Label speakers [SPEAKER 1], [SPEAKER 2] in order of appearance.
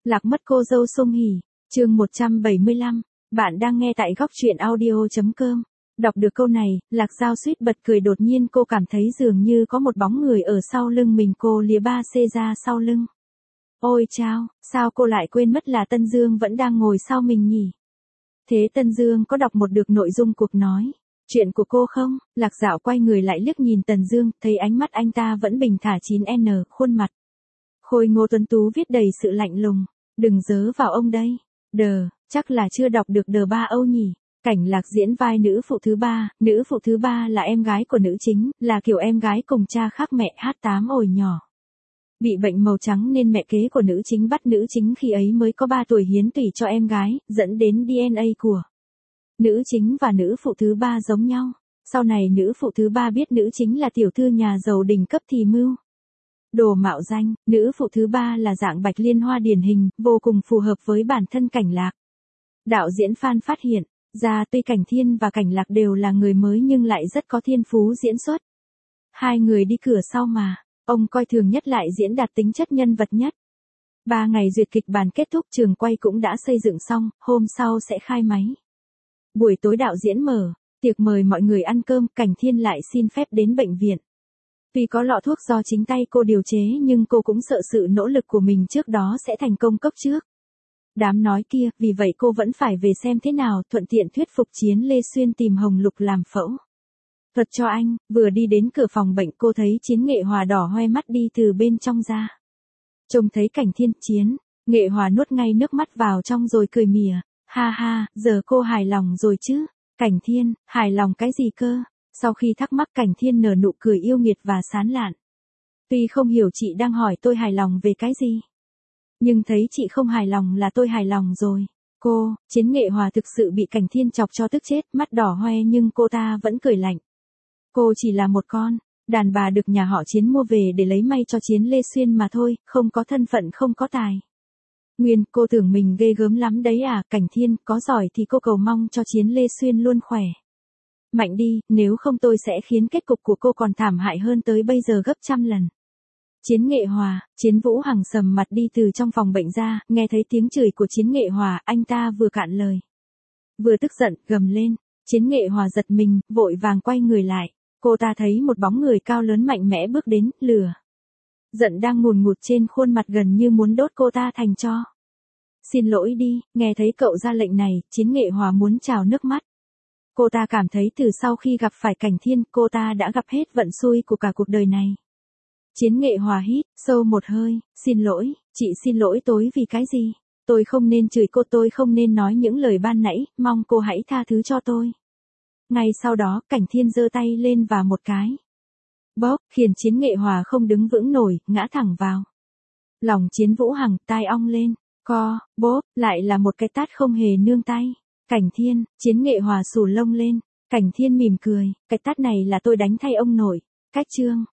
[SPEAKER 1] Lạc mất cô dâu Song Hỷ, chương 175, bạn đang nghe tại góc truyện audio.com. Đọc được câu này, Lạc Giao suýt bật cười, đột nhiên cô cảm thấy dường như có một bóng người ở sau lưng mình, cô lìa ba xê ra sau lưng. Ôi chao, sao cô lại quên mất là Tân Dương vẫn đang ngồi sau mình nhỉ? Thế Tân Dương có đọc một được nội dung cuộc nói chuyện của cô không? Lạc Dạo quay người lại liếc nhìn Tần Dương, thấy ánh mắt anh ta vẫn bình thản 9N, khuôn mặt khôi ngô tuấn tú viết đầy sự lạnh lùng. Đừng dớ vào ông đây. Chắc là chưa đọc được đờ ba Âu nhỉ. Cảnh Lạc diễn vai nữ phụ thứ ba là em gái của nữ chính, là kiểu em gái cùng cha khác mẹ, H8 ổi nhỏ. Bị bệnh màu trắng nên mẹ kế của nữ chính bắt nữ chính khi ấy mới có 3 tuổi hiến tủy cho em gái, dẫn đến DNA của nữ chính và nữ phụ thứ ba giống nhau. Sau này nữ phụ thứ ba biết nữ chính là tiểu thư nhà giàu đỉnh cấp thì mưu đồ mạo danh. Nữ phụ thứ ba là dạng bạch liên hoa điển hình, vô cùng phù hợp với bản thân Cảnh Lạc. Đạo diễn Phan phát hiện ra tuy Cảnh Thiên và Cảnh Lạc đều là người mới nhưng lại rất có thiên phú diễn xuất. Hai người đi cửa sau mà, ông coi thường nhất lại diễn đạt tính chất nhân vật nhất. 3 ngày duyệt kịch bản kết thúc, trường quay cũng đã xây dựng xong, hôm sau sẽ khai máy. Buổi tối đạo diễn mở tiệc mời mọi người ăn cơm, Cảnh Thiên lại xin phép đến bệnh viện. Vì có lọ thuốc do chính tay cô điều chế nhưng cô cũng sợ sự nỗ lực của mình trước đó sẽ thành công cốc trước đám nói kia, vì vậy cô vẫn phải về xem thế nào, thuận tiện thuyết phục Chiến Lê Xuyên tìm Hồng Lục làm phẫu thuật cho anh. Vừa đi đến cửa phòng bệnh, cô thấy Chiến Nghệ Hòa đỏ hoe mắt đi từ bên trong ra. Trông thấy Cảnh Thiên, Chiến Nghệ Hòa nuốt ngay nước mắt vào trong rồi cười mỉa. Ha ha, giờ cô hài lòng rồi chứ? Cảnh Thiên, hài lòng cái gì cơ? Sau khi thắc mắc, Cảnh Thiên nở nụ cười yêu nghiệt và sán lạn. Tuy không hiểu chị đang hỏi tôi hài lòng về cái gì, nhưng thấy chị không hài lòng là tôi hài lòng rồi. Chiến Nghệ Hòa thực sự bị Cảnh Thiên chọc cho tức chết, mắt đỏ hoe nhưng cô ta vẫn cười lạnh. Cô chỉ là một con đàn bà được nhà họ Chiến mua về để lấy may cho Chiến Lê Xuyên mà thôi, không có thân phận, không có tài nguyên. Cô tưởng mình ghê gớm lắm đấy à? Cảnh Thiên, có giỏi thì cô cầu mong cho Chiến Lê Xuyên luôn khỏe mạnh đi, nếu không tôi sẽ khiến kết cục của cô còn thảm hại hơn tới bây giờ gấp trăm lần. Chiến Nghệ Hòa, Chiến Vũ Hằng sầm mặt đi từ trong phòng bệnh ra, nghe thấy tiếng chửi của Chiến Nghệ Hòa, anh ta vừa cạn lời vừa tức giận, gầm lên. Chiến Nghệ Hòa giật mình, vội vàng quay người lại. Cô ta thấy một bóng người cao lớn mạnh mẽ bước đến, lửa giận đang ngùn ngụt trên khuôn mặt, gần như muốn đốt cô ta thành tro. Xin lỗi đi. Nghe thấy cậu ra lệnh này, Chiến Nghệ Hòa muốn trào nước mắt. Cô ta cảm thấy từ sau khi gặp phải Cảnh Thiên, cô ta đã gặp hết vận xui của cả cuộc đời này. Chiến Nghệ Hòa hít sâu một hơi. Xin lỗi, chị xin lỗi tôi vì cái gì? Tôi không nên chửi cô, tôi không nên nói những lời ban nãy, mong cô hãy tha thứ cho tôi. Ngay sau đó, Cảnh Thiên giơ tay lên và một cái bóp, khiến Chiến Nghệ Hòa không đứng vững nổi, ngã thẳng vào lòng Chiến Vũ Hằng, tai ong lên. Bóp, lại là một cái tát không hề nương tay. Cảnh Thiên, Chiến Nghệ Hòa xù lông lên. Cảnh Thiên mỉm cười, cái tát này là tôi đánh thay ông nội. Cách chương